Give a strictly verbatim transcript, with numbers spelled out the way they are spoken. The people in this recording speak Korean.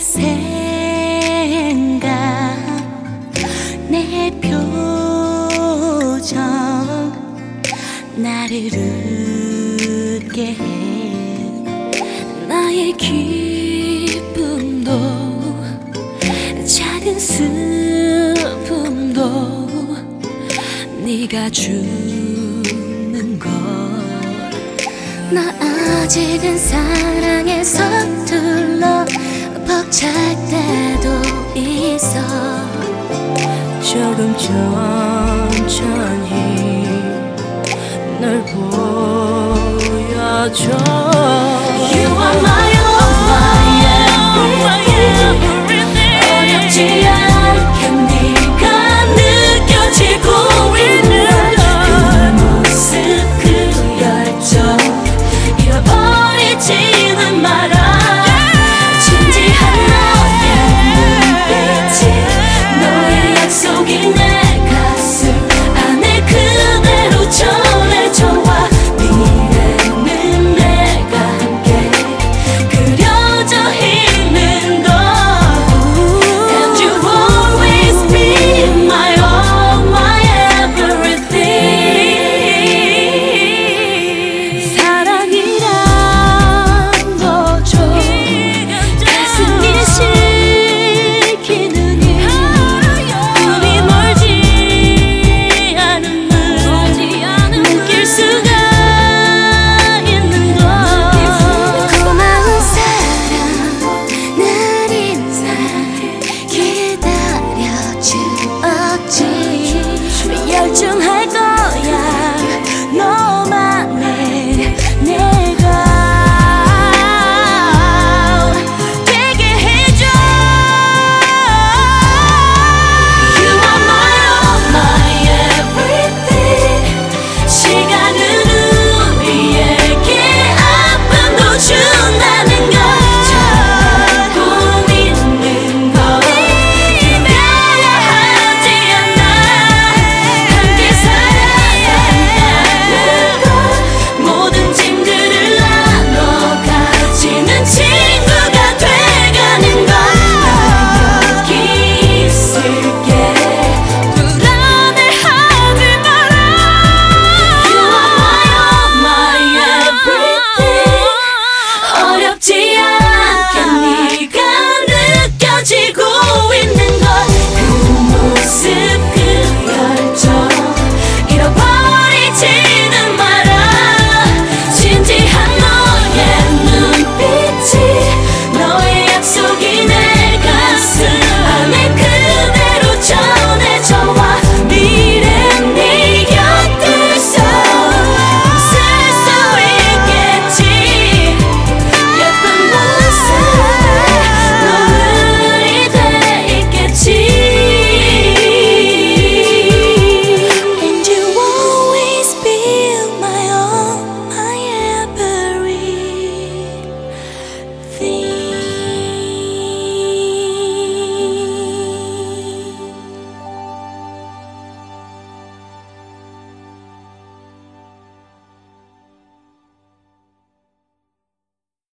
생각 내 표정 나를 웃게 해. 나의 기쁨도 작은 슬픔도 네가 주는 걸. 나 아직은 사랑에 서툴러 벅찰 때도 있어. 조금 천천히 널 보여줘. You are my all, my everything. 어렵지 않게 네가 느껴지고 있는 그 모습 그 열정 잃어버리지는 마라. 진지한 너의 눈빛이 너의 약속이 내 가슴 안에 그대로 전해져와. 미래는 내가 함께 그려져 있는 것. And you always be my all, my everything. 사랑이란 거죠. 가슴이 시키는 일. 꿈이 멀지 않은 늘 느낄 수가 있는 것. 고마운 사랑 늘 인사 기다려주었지. 열중할 거야 너만의 내가 되게 해줘. You are my all, my everything. 시간은 우리에게 아픔도 준다는 걸 잡고 있는 걸 두려워하지 않아. 함께 살아간다는 걸 모든 짐들을 나눠 가지는 친구가 돼가는 걸. 나 여기 있을게 불안해하지 마라. You are my all, my everything. 어렵지 않게 네가 느껴지고 있는 것. 그 모습 그 열정 잃어버리지